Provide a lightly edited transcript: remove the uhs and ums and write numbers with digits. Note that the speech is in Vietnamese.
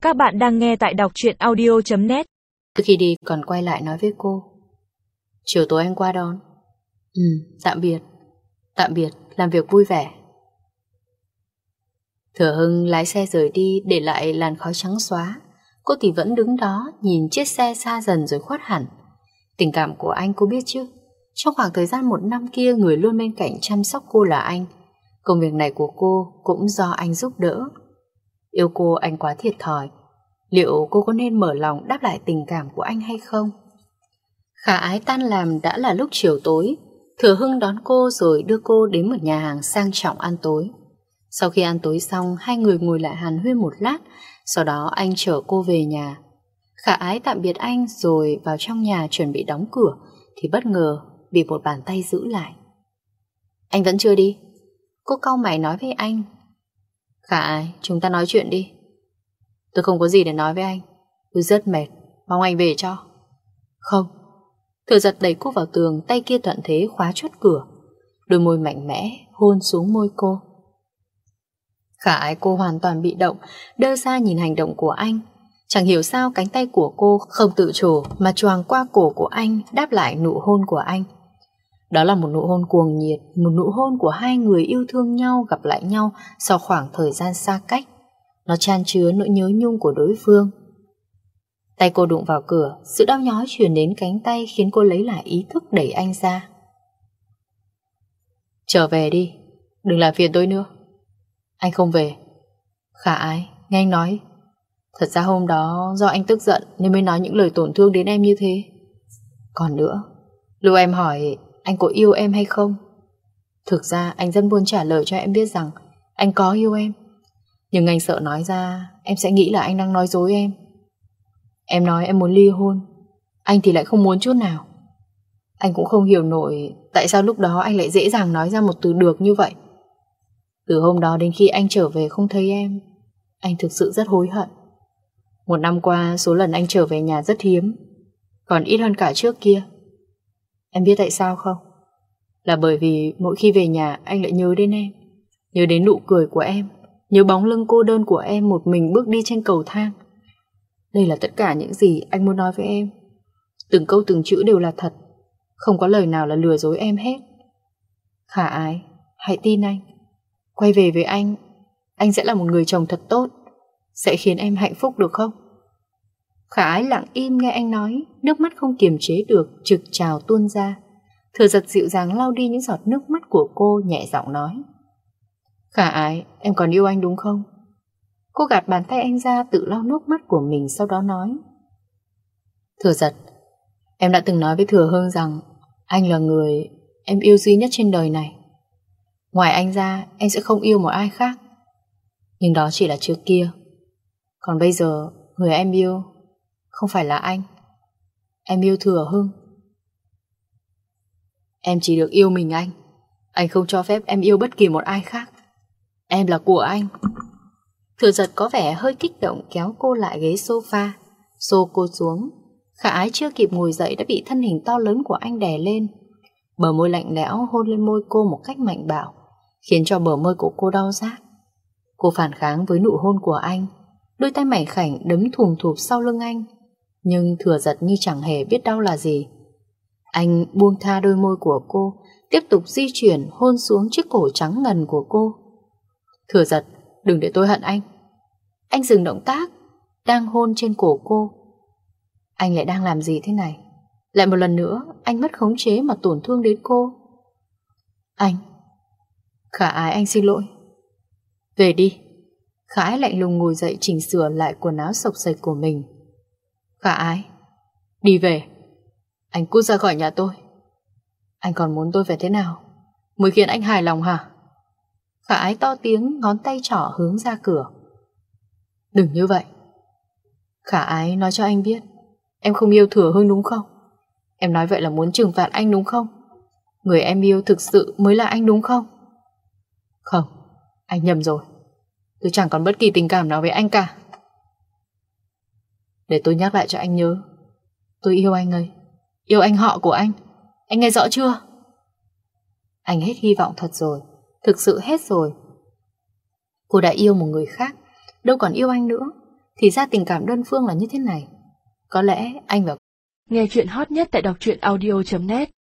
Các bạn đang nghe tại đọc truyện audio.net. Khi đi còn quay lại nói với cô: chiều tối anh qua đón. Tạm biệt. Tạm biệt, làm việc vui vẻ. Thừa Hưng lái xe rời đi, để lại làn khói trắng xóa. Cô thì vẫn đứng đó, nhìn chiếc xe xa dần rồi khuất hẳn. Tình cảm của anh cô biết chứ. Trong khoảng thời gian 1 năm kia, người luôn bên cạnh chăm sóc cô là anh. Công việc này của cô cũng do anh giúp đỡ. Yêu cô anh quá thiệt thòi. Liệu cô có nên mở lòng đáp lại tình cảm của anh hay không? Khả ái tan làm đã là lúc chiều tối. Thừa Hưng đón cô rồi đưa cô đến một nhà hàng sang trọng ăn tối. Sau khi ăn tối xong, hai người ngồi lại hàn huyên một lát. Sau đó anh chở cô về nhà. Khả ái tạm biệt anh rồi vào trong nhà chuẩn bị đóng cửa, thì bất ngờ bị một bàn tay giữ lại. Anh vẫn chưa đi? Cô cau mày nói với anh. Khả ái, chúng ta nói chuyện đi. Tôi không có gì để nói với anh. Tôi rất mệt, mong anh về cho. Không. Thừa Giật đẩy cô vào tường, tay kia thuận thế khóa chốt cửa. Đôi môi mạnh mẽ hôn xuống môi cô. Khả ái cô hoàn toàn bị động, đơ ra nhìn hành động của anh. Chẳng hiểu sao cánh tay của cô không tự chủ mà choàng qua cổ của anh, đáp lại nụ hôn của anh. Đó là một nụ hôn cuồng nhiệt, một nụ hôn của hai người yêu thương nhau gặp lại nhau sau khoảng thời gian xa cách. Nó chan chứa nỗi nhớ nhung của đối phương. Tay cô đụng vào cửa, sự đau nhói truyền đến cánh tay khiến cô lấy lại ý thức đẩy anh ra. Trở về đi, đừng làm phiền tôi nữa. Anh không về. Khả ái, nghe anh nói. Thật ra hôm đó do anh tức giận nên mới nói những lời tổn thương đến em như thế. Còn nữa, lúc em hỏi anh có yêu em hay không, thực ra anh rất muốn trả lời cho em biết rằng anh có yêu em. Nhưng anh sợ nói ra em sẽ nghĩ là anh đang nói dối em. Em nói em muốn ly hôn, anh thì lại không muốn chút nào. Anh cũng không hiểu nổi tại sao lúc đó anh lại dễ dàng nói ra một từ được như vậy. Từ hôm đó đến khi anh trở về không thấy em, anh thực sự rất hối hận. 1 năm qua số lần anh trở về nhà rất hiếm, còn ít hơn cả trước kia. Em biết tại sao không? Là bởi vì mỗi khi về nhà anh lại nhớ đến em, nhớ đến nụ cười của em, nhớ bóng lưng cô đơn của em một mình bước đi trên cầu thang. Đây là tất cả những gì anh muốn nói với em. Từng câu từng chữ đều là thật, không có lời nào là lừa dối em hết. Khả ái, hãy tin anh. Quay về với anh sẽ là một người chồng thật tốt, sẽ khiến em hạnh phúc được không? Khả ái lặng im nghe anh nói, nước mắt không kiềm chế được trực trào tuôn ra. Thừa Giật dịu dàng lau đi những giọt nước mắt của cô, nhẹ giọng nói. Khả ái, em còn yêu anh đúng không? Cô gạt bàn tay anh ra, tự lau nước mắt của mình, sau đó nói. Thừa Giật, em đã từng nói với Thừa Hưng rằng anh là người em yêu duy nhất trên đời này. Ngoài anh ra em sẽ không yêu một ai khác. Nhưng đó chỉ là trước kia. Còn bây giờ người em yêu không phải là anh. Em yêu Thừa Hưng. Em chỉ được yêu mình anh. Anh không cho phép em yêu bất kỳ một ai khác. Em là của anh. Thừa Giật có vẻ hơi kích động kéo cô lại ghế sofa, xô cô xuống. Khả ái chưa kịp ngồi dậy đã bị thân hình to lớn của anh đè lên. Bờ môi lạnh lẽo hôn lên môi cô một cách mạnh bạo, khiến cho bờ môi của cô đau rát. Cô phản kháng với nụ hôn của anh, đôi tay mảnh khảnh đấm thùm thụp sau lưng anh. Nhưng Thừa Giật như chẳng hề biết đau là gì. Anh buông tha đôi môi của cô, tiếp tục di chuyển hôn xuống chiếc cổ trắng ngần của cô. Thừa Giật, đừng để tôi hận anh. Anh dừng động tác, đang hôn trên cổ cô. Anh lại đang làm gì thế này? Lại một lần nữa anh mất khống chế mà tổn thương đến cô. Anh. Khả ái, anh xin lỗi. Về đi. Khả ái lạnh lùng ngồi dậy chỉnh sửa lại quần áo xộc xệch của mình. Khả ái, đi về. Anh cút ra khỏi nhà tôi. Anh còn muốn tôi phải thế nào mới khiến anh hài lòng hả? Khả ái to tiếng, ngón tay trỏ hướng ra cửa. Đừng như vậy. Khả ái, nói cho anh biết em không yêu Thừa Hưng đúng không? Em nói vậy là muốn trừng phạt anh đúng không? Người em yêu thực sự mới là anh đúng không? Không, anh nhầm rồi. Tôi chẳng còn bất kỳ tình cảm nào với anh cả. Để tôi nhắc lại cho anh nhớ, tôi yêu anh ấy, yêu anh họ của anh nghe rõ chưa? Anh hết hy vọng thật rồi, thực sự hết rồi. Cô đã yêu một người khác, đâu còn yêu anh nữa. Thì ra tình cảm đơn phương là như thế này. Có lẽ anh và Nghe chuyện hot nhất tại đọc truyện audio.net